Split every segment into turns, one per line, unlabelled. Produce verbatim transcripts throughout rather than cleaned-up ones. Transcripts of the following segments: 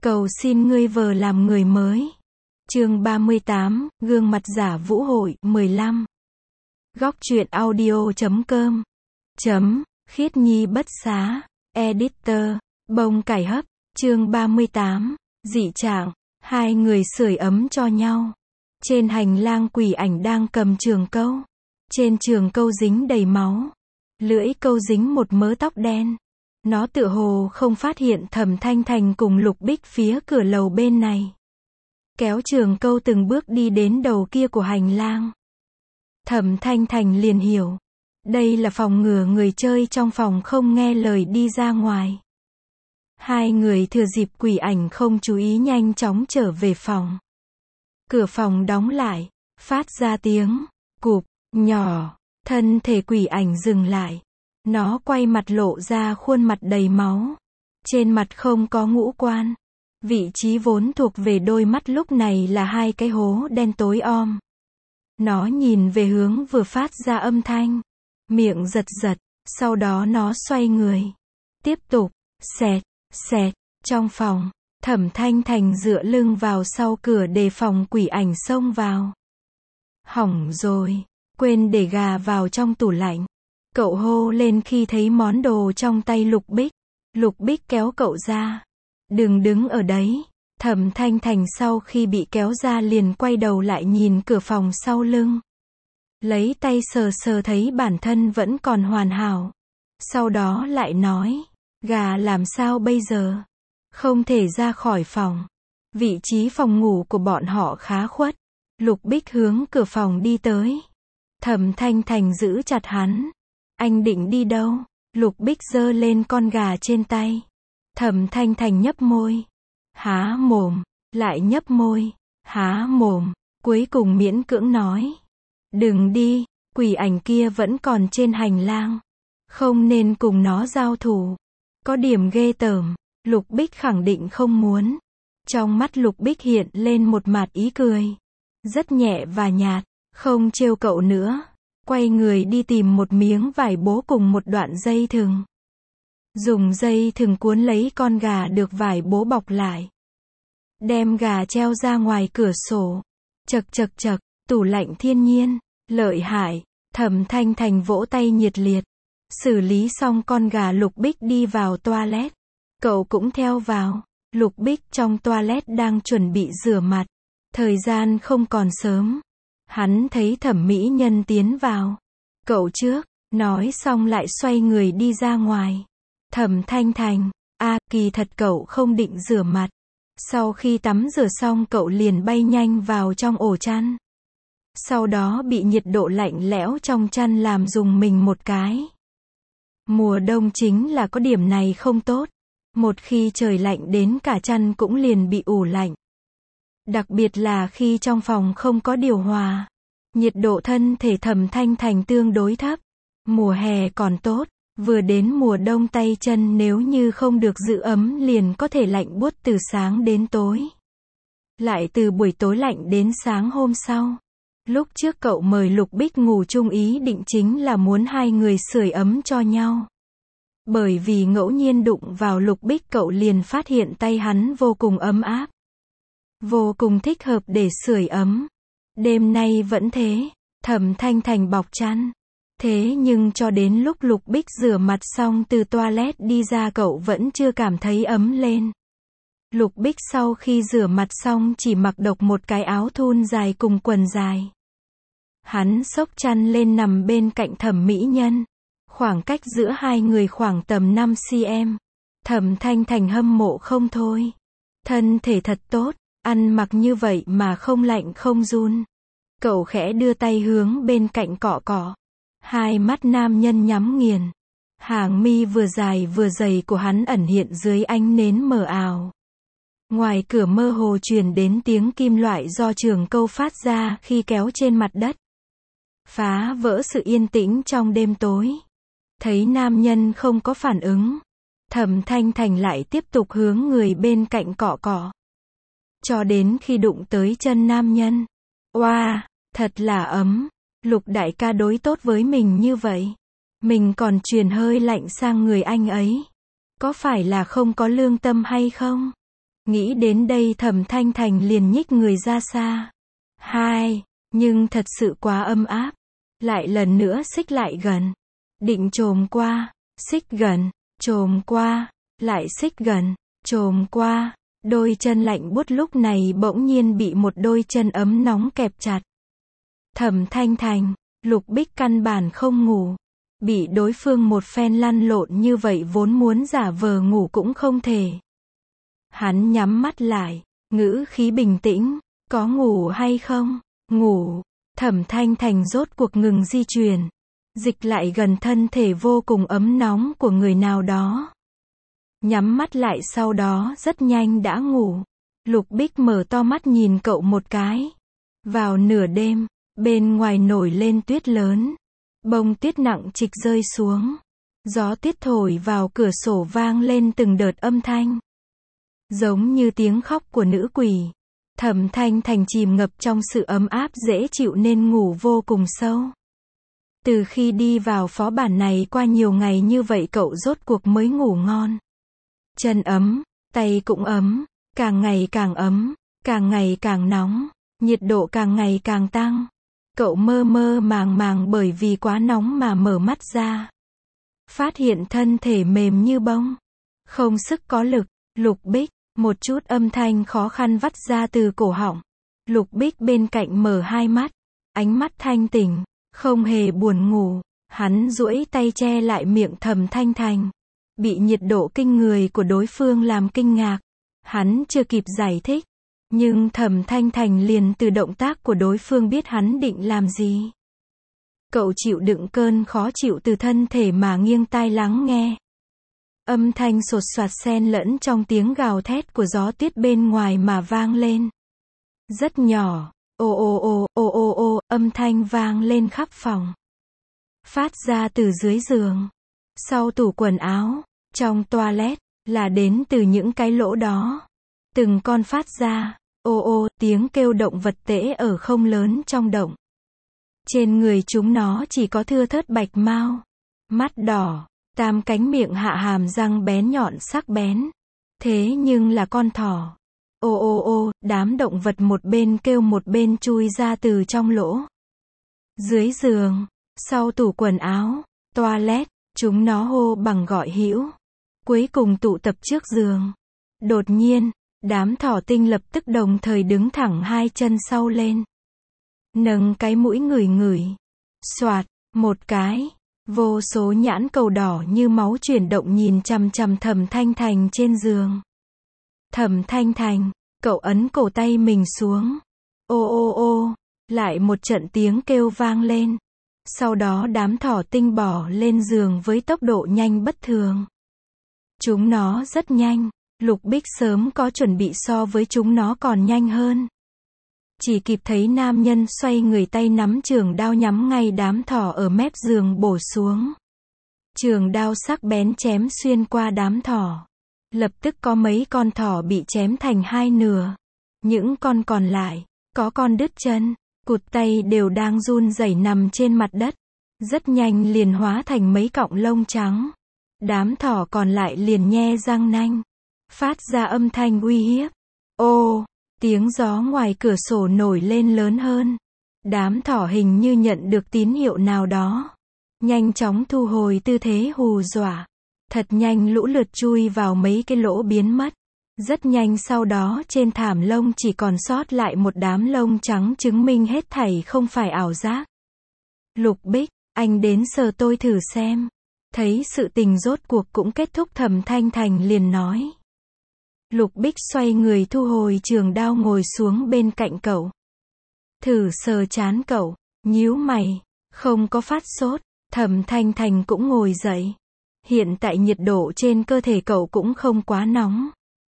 Cầu xin ngươi vờ làm người mới. Chương ba mươi tám, gương mặt giả vũ hội, mười lăm. Góc truyện audio chấm com. Chấm, Khiết Nhi bất xá. Editor, Bông cải hấp. Chương ba mươi tám, dị trạng. Hai người sưởi ấm cho nhau. Trên hành lang quỷ ảnh đang cầm trường câu. Trên trường câu dính đầy máu. Lưỡi câu dính một mớ tóc đen. Nó tựa hồ không phát hiện Thẩm Thanh Thành cùng Lục Bích phía cửa lầu bên này. Kéo trường câu từng bước đi đến đầu kia của hành lang. Thẩm Thanh Thành liền hiểu. Đây là phòng ngừa người chơi trong phòng không nghe lời đi ra ngoài. Hai người thừa dịp quỷ ảnh không chú ý nhanh chóng trở về phòng. Cửa phòng đóng lại, phát ra tiếng cụp nhỏ, thân thể quỷ ảnh dừng lại. Nó quay mặt lộ ra khuôn mặt đầy máu. Trên mặt không có ngũ quan. Vị trí vốn thuộc về đôi mắt lúc này là hai cái hố đen tối om. Nó nhìn về hướng vừa phát ra âm thanh. Miệng giật giật, sau đó nó xoay người. Tiếp tục, xẹt, xẹt, trong phòng, Thẩm Thanh Thành dựa lưng vào sau cửa đề phòng quỷ ảnh xông vào. Hỏng rồi, quên để gà vào trong tủ lạnh. Cậu hô lên khi thấy món đồ trong tay Lục Bích. Lục Bích kéo cậu ra. Đừng đứng ở đấy. Thẩm Thanh Thành sau khi bị kéo ra liền quay đầu lại nhìn cửa phòng sau lưng. Lấy tay sờ sờ thấy bản thân vẫn còn hoàn hảo. Sau đó lại nói, gà làm sao bây giờ? Không thể ra khỏi phòng. Vị trí phòng ngủ của bọn họ khá khuất. Lục Bích hướng cửa phòng đi tới. Thẩm Thanh Thành giữ chặt hắn. Anh định đi đâu? Lục Bích giơ lên con gà trên tay. Thẩm Thanh Thành nhấp môi. Há mồm. Lại nhấp môi. Há mồm. Cuối cùng miễn cưỡng nói. Đừng đi, quỷ ảnh kia vẫn còn trên hành lang. Không nên cùng nó giao thủ. Có điểm ghê tởm. Lục Bích khẳng định không muốn. Trong mắt Lục Bích hiện lên một mạt ý cười. Rất nhẹ và nhạt. Không trêu cậu nữa. Quay người đi tìm một miếng vải bố cùng một đoạn dây thừng. Dùng dây thừng cuốn lấy con gà được vải bố bọc lại. Đem gà treo ra ngoài cửa sổ. Chật chật chật, tủ lạnh thiên nhiên, lợi hại. Thẩm Thanh Thành vỗ tay nhiệt liệt. Xử lý xong con gà Lục Bích đi vào toilet. Cậu cũng theo vào. Lục Bích trong toilet đang chuẩn bị rửa mặt. Thời gian không còn sớm. Hắn thấy thẩm mỹ nhân tiến vào. Cậu trước, nói xong lại xoay người đi ra ngoài. Thẩm Thanh Thành, a à, kỳ thật cậu không định rửa mặt. Sau khi tắm rửa xong cậu liền bay nhanh vào trong ổ chăn. Sau đó bị nhiệt độ lạnh lẽo trong chăn làm rùng mình một cái. Mùa đông chính là có điểm này không tốt. Một khi trời lạnh đến cả chăn cũng liền bị ủ lạnh. Đặc biệt là khi trong phòng không có điều hòa. Nhiệt độ thân thể Thẩm Thanh Thành tương đối thấp. Mùa hè còn tốt. Vừa đến mùa đông tay chân nếu như không được giữ ấm liền có thể lạnh buốt từ sáng đến tối. Lại từ buổi tối lạnh đến sáng hôm sau. Lúc trước cậu mời Lục Bích ngủ chung ý định chính là muốn hai người sưởi ấm cho nhau. Bởi vì ngẫu nhiên đụng vào Lục Bích cậu liền phát hiện tay hắn vô cùng ấm áp. Vô cùng thích hợp để sưởi ấm. Đêm nay vẫn thế. Thẩm Thanh Thành bọc chăn. Thế nhưng cho đến lúc Lục Bích rửa mặt xong từ toilet đi ra cậu vẫn chưa cảm thấy ấm lên. Lục Bích sau khi rửa mặt xong chỉ mặc độc một cái áo thun dài cùng quần dài. Hắn xốc chăn lên nằm bên cạnh thẩm mỹ nhân. Khoảng cách giữa hai người khoảng tầm năm xăng-ti-mét. Thẩm Thanh Thành hâm mộ không thôi. Thân thể thật tốt, ăn mặc như vậy mà không lạnh không run. Cậu khẽ đưa tay hướng bên cạnh cọ cọ. Hai mắt nam nhân nhắm nghiền. Hàng mi vừa dài vừa dày của hắn ẩn hiện dưới ánh nến mờ ảo. Ngoài cửa mơ hồ truyền đến tiếng kim loại do trường câu phát ra khi kéo trên mặt đất. Phá vỡ sự yên tĩnh trong đêm tối. Thấy nam nhân không có phản ứng. Thẩm Thanh Thành lại tiếp tục hướng người bên cạnh cọ cọ. Cho đến khi đụng tới chân nam nhân. Oa, wow, thật là ấm. Lục đại ca đối tốt với mình như vậy. Mình còn truyền hơi lạnh sang người anh ấy. Có phải là không có lương tâm hay không? Nghĩ đến đây Thẩm Thanh Thành liền nhích người ra xa. Hai, nhưng thật sự quá ấm áp. Lại lần nữa xích lại gần. Định chồm qua, xích gần, chồm qua, lại xích gần, chồm qua. Đôi chân lạnh buốt lúc này bỗng nhiên bị một đôi chân ấm nóng kẹp chặt. Thẩm Thanh Thành, Lục Bích căn bản không ngủ. Bị đối phương một phen lăn lộn như vậy vốn muốn giả vờ ngủ cũng không thể. Hắn nhắm mắt lại, ngữ khí bình tĩnh, có ngủ hay không? Ngủ. Thẩm Thanh Thành rốt cuộc ngừng di chuyển. Dịch lại gần thân thể vô cùng ấm nóng của người nào đó. Nhắm mắt lại sau đó rất nhanh đã ngủ. Lục Bích mở to mắt nhìn cậu một cái. Vào nửa đêm, bên ngoài nổi lên tuyết lớn. Bông tuyết nặng trịch rơi xuống. Gió tuyết thổi vào cửa sổ vang lên từng đợt âm thanh. Giống như tiếng khóc của nữ quỷ. Thẩm Thanh Thành chìm ngập trong sự ấm áp dễ chịu nên ngủ vô cùng sâu. Từ khi đi vào phó bản này qua nhiều ngày như vậy cậu rốt cuộc mới ngủ ngon. Chân ấm, tay cũng ấm, càng ngày càng ấm, càng ngày càng nóng, nhiệt độ càng ngày càng tăng. Cậu mơ mơ màng màng bởi vì quá nóng mà mở mắt ra. Phát hiện thân thể mềm như bông. Không sức có lực. Lục Bích, một chút âm thanh khó khăn vắt ra từ cổ họng. Lục Bích bên cạnh mở hai mắt. Ánh mắt thanh tỉnh, không hề buồn ngủ. Hắn duỗi tay che lại miệng Thẩm Thanh Thành. Bị nhiệt độ kinh người của đối phương làm kinh ngạc. Hắn chưa kịp giải thích. Nhưng Thẩm Thanh Thành liền từ động tác của đối phương biết hắn định làm gì. Cậu chịu đựng cơn khó chịu từ thân thể mà nghiêng tai lắng nghe. Âm thanh sột soạt xen lẫn trong tiếng gào thét của gió tuyết bên ngoài mà vang lên. Rất nhỏ, ô ô ô, ô ô ô, âm thanh vang lên khắp phòng. Phát ra từ dưới giường, sau tủ quần áo, trong toilet, là đến từ những cái lỗ đó. Từng con phát ra, ô ô, tiếng kêu động vật tễ ở không lớn trong động. Trên người chúng nó chỉ có thưa thớt bạch mao, mắt đỏ, tam cánh miệng hạ hàm răng bén nhọn sắc bén. Thế nhưng là con thỏ. Ô ô ô, đám động vật một bên kêu một bên chui ra từ trong lỗ. Dưới giường, sau tủ quần áo, toilet, chúng nó hô bằng gọi hữu. Cuối cùng tụ tập trước giường. Đột nhiên, đám thỏ tinh lập tức đồng thời đứng thẳng hai chân sau lên. Nâng cái mũi ngửi ngửi. Xoạt, một cái. Vô số nhãn cầu đỏ như máu chuyển động nhìn chằm chằm Thẩm Thanh Thành trên giường. Thẩm Thanh Thành, cậu ấn cổ tay mình xuống. Ô ô ô, lại một trận tiếng kêu vang lên. Sau đó đám thỏ tinh bỏ lên giường với tốc độ nhanh bất thường. Chúng nó rất nhanh, Lục Bích sớm có chuẩn bị so với chúng nó còn nhanh hơn. Chỉ kịp thấy nam nhân xoay người tay nắm trường đao nhắm ngay đám thỏ ở mép giường bổ xuống. Trường đao sắc bén chém xuyên qua đám thỏ. Lập tức có mấy con thỏ bị chém thành hai nửa. Những con còn lại, có con đứt chân, cụt tay đều đang run rẩy nằm trên mặt đất. Rất nhanh liền hóa thành mấy cọng lông trắng. Đám thỏ còn lại liền nhe răng nanh, phát ra âm thanh uy hiếp. Ô! Tiếng gió ngoài cửa sổ nổi lên lớn hơn. Đám thỏ hình như nhận được tín hiệu nào đó. Nhanh chóng thu hồi tư thế hù dọa. Thật nhanh lũ lượt chui vào mấy cái lỗ biến mất. Rất nhanh sau đó trên thảm lông chỉ còn sót lại một đám lông trắng chứng minh hết thảy không phải ảo giác. Lục Bích, anh đến sờ tôi thử xem. Thấy sự tình rốt cuộc cũng kết thúc Thẩm Thanh Thành liền nói. Lục Bích xoay người thu hồi trường đao ngồi xuống bên cạnh cậu. Thử sờ trán cậu, nhíu mày, không có phát sốt. Thẩm Thanh Thành cũng ngồi dậy. Hiện tại nhiệt độ trên cơ thể cậu cũng không quá nóng.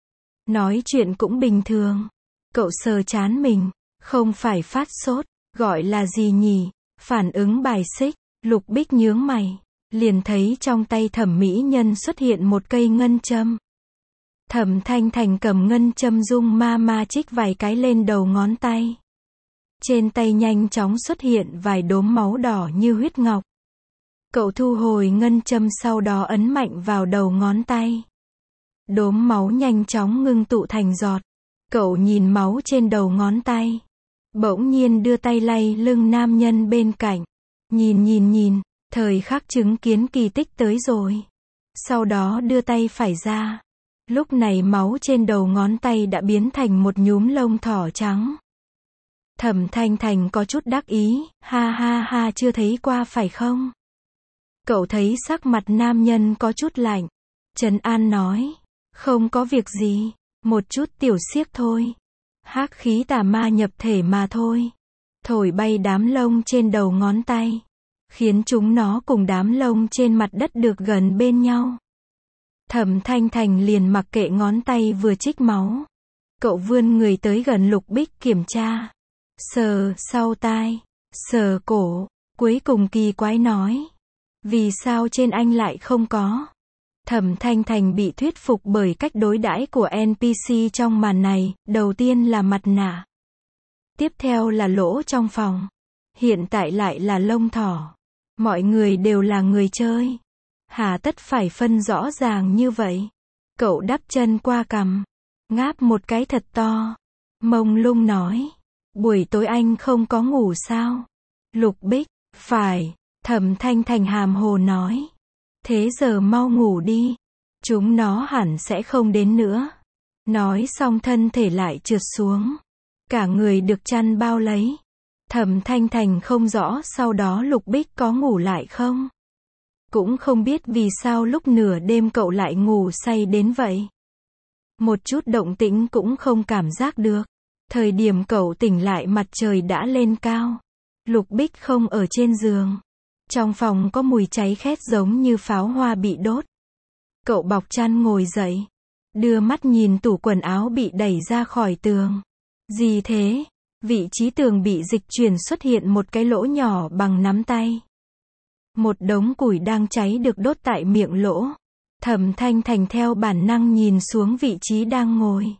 Nói chuyện cũng bình thường. Cậu sờ trán mình, không phải phát sốt, gọi là gì nhỉ? Phản ứng bài xích. Lục Bích nhướng mày, liền thấy trong tay Thẩm mỹ nhân xuất hiện một cây ngân châm. Thẩm Thanh Thành cầm ngân châm dung ma ma chích vài cái lên đầu ngón tay. Trên tay nhanh chóng xuất hiện vài đốm máu đỏ như huyết ngọc. Cậu thu hồi ngân châm sau đó ấn mạnh vào đầu ngón tay. Đốm máu nhanh chóng ngưng tụ thành giọt. Cậu nhìn máu trên đầu ngón tay. Bỗng nhiên đưa tay lay lưng nam nhân bên cạnh. Nhìn nhìn nhìn, thời khắc chứng kiến kỳ tích tới rồi. Sau đó đưa tay phải ra. Lúc này máu trên đầu ngón tay đã biến thành một nhúm lông thỏ trắng. Thẩm Thanh Thành có chút đắc ý, ha ha ha, chưa thấy qua phải không? Cậu thấy sắc mặt nam nhân có chút lạnh. Trấn an nói, không có việc gì, một chút tiểu xiếc thôi. Hắc khí tà ma nhập thể mà thôi. Thổi bay đám lông trên đầu ngón tay. Khiến chúng nó cùng đám lông trên mặt đất được gần bên nhau. Thẩm Thanh Thành liền mặc kệ ngón tay vừa trích máu. Cậu vươn người tới gần Lục Bích kiểm tra. Sờ sau tai, sờ cổ, cuối cùng kỳ quái nói. Vì sao trên anh lại không có? Thẩm Thanh Thành bị thuyết phục bởi cách đối đãi của en pê xê trong màn này, đầu tiên là mặt nạ. Tiếp theo là lỗ trong phòng. Hiện tại lại là lông thỏ. Mọi người đều là người chơi. Hà tất phải phân rõ ràng như vậy. Cậu đắp chân qua cằm. Ngáp một cái thật to. Mông lung nói. Buổi tối anh không có ngủ sao? Lục Bích. Phải. Thẩm Thanh Thành hàm hồ nói. Thế giờ mau ngủ đi. Chúng nó hẳn sẽ không đến nữa. Nói xong thân thể lại trượt xuống. Cả người được chăn bao lấy. Thẩm Thanh Thành không rõ sau đó Lục Bích có ngủ lại không? Cũng không biết vì sao lúc nửa đêm cậu lại ngủ say đến vậy. Một chút động tĩnh cũng không cảm giác được. Thời điểm cậu tỉnh lại mặt trời đã lên cao. Lục Bích không ở trên giường. Trong phòng có mùi cháy khét giống như pháo hoa bị đốt. Cậu bọc chăn ngồi dậy. Đưa mắt nhìn tủ quần áo bị đẩy ra khỏi tường. Gì thế? Vị trí tường bị dịch chuyển xuất hiện một cái lỗ nhỏ bằng nắm tay. Một đống củi đang cháy được đốt tại miệng lỗ. Thẩm Thanh Thành theo bản năng nhìn xuống vị trí đang ngồi.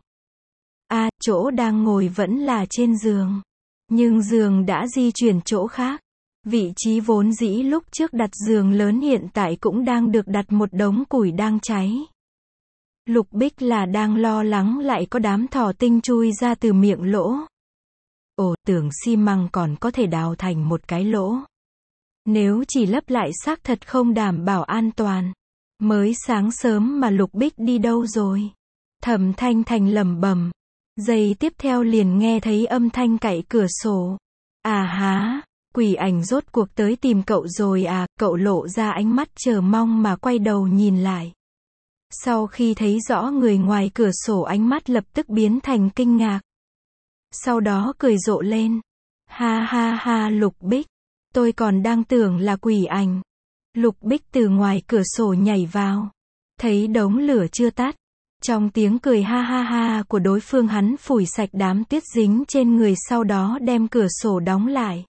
À, chỗ đang ngồi vẫn là trên giường. Nhưng giường đã di chuyển chỗ khác. Vị trí vốn dĩ lúc trước đặt giường lớn hiện tại cũng đang được đặt một đống củi đang cháy. Lục Bích là đang lo lắng lại có đám thỏ tinh chui ra từ miệng lỗ. Ồ, tường xi măng còn có thể đào thành một cái lỗ. Nếu chỉ lấp lại xác thật không đảm bảo an toàn. Mới sáng sớm mà Lục Bích đi đâu rồi? Thẩm Thanh Thành lẩm bẩm. Giây tiếp theo liền nghe thấy âm thanh cạy cửa sổ. À há, quỷ ảnh rốt cuộc tới tìm cậu rồi à? Cậu lộ ra ánh mắt chờ mong mà quay đầu nhìn lại. Sau khi thấy rõ người ngoài cửa sổ ánh mắt lập tức biến thành kinh ngạc. Sau đó cười rộ lên. Ha ha ha, Lục Bích. Tôi còn đang tưởng là quỷ ảnh. Lục Bích từ ngoài cửa sổ nhảy vào. Thấy đống lửa chưa tắt. Trong tiếng cười ha ha ha của đối phương hắn phủi sạch đám tuyết dính trên người sau đó đem cửa sổ đóng lại.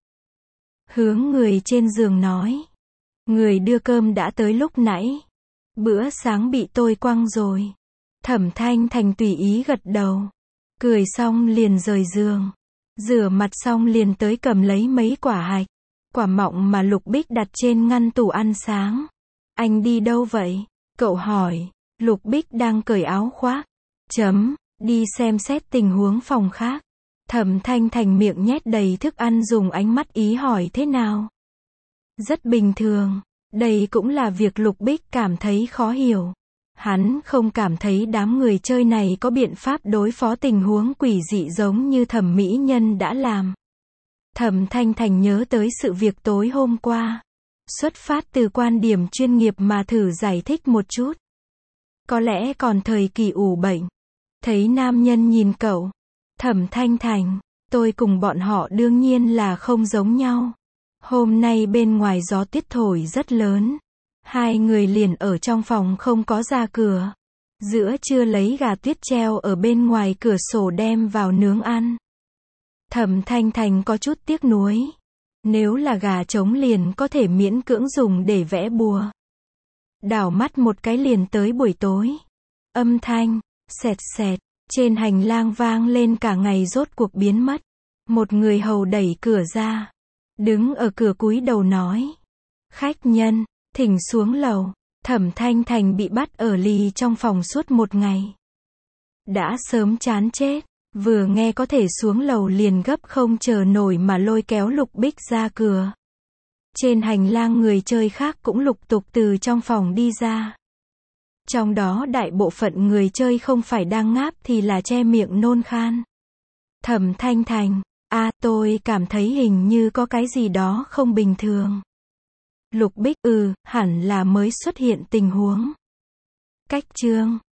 Hướng người trên giường nói. Người đưa cơm đã tới lúc nãy. Bữa sáng bị tôi quăng rồi. Thẩm Thanh Thành tùy ý gật đầu. Cười xong liền rời giường. Rửa mặt xong liền tới cầm lấy mấy quả hạch. Quả mọng mà Lục Bích đặt trên ngăn tủ ăn sáng. Anh đi đâu vậy? Cậu hỏi. Lục Bích đang cởi áo khoác. Chấm, đi xem xét tình huống phòng khác. Thẩm Thanh Thành miệng nhét đầy thức ăn dùng ánh mắt ý hỏi thế nào? Rất bình thường. Đây cũng là việc Lục Bích cảm thấy khó hiểu. Hắn không cảm thấy đám người chơi này có biện pháp đối phó tình huống quỷ dị giống như Thẩm mỹ nhân đã làm. Thẩm Thanh Thành nhớ tới sự việc tối hôm qua. Xuất phát từ quan điểm chuyên nghiệp mà thử giải thích một chút. Có lẽ còn thời kỳ ủ bệnh. Thấy nam nhân nhìn cậu. Thẩm Thanh Thành, tôi cùng bọn họ đương nhiên là không giống nhau. Hôm nay bên ngoài gió tuyết thổi rất lớn. Hai người liền ở trong phòng không có ra cửa. Giữa trưa lấy gà tuyết treo ở bên ngoài cửa sổ đem vào nướng ăn. Thẩm Thanh Thành có chút tiếc nuối. Nếu là gà trống liền có thể miễn cưỡng dùng để vẽ bùa. Đảo mắt một cái liền tới buổi tối. Âm thanh, xẹt xẹt, trên hành lang vang lên cả ngày rốt cuộc biến mất. Một người hầu đẩy cửa ra. Đứng ở cửa cúi đầu nói. Khách nhân, thỉnh xuống lầu. Thẩm Thanh Thành bị bắt ở lì trong phòng suốt một ngày. Đã sớm chán chết, vừa nghe có thể xuống lầu liền gấp không chờ nổi mà lôi kéo Lục Bích ra cửa. Trên hành lang người chơi khác cũng lục tục từ trong phòng đi ra. Trong đó đại bộ phận người chơi không phải đang ngáp thì là che miệng nôn khan. Thẩm Thanh Thành, a tôi cảm thấy hình như có cái gì đó không bình thường. Lục Bích, ừ, hẳn là mới xuất hiện tình huống. Cách chương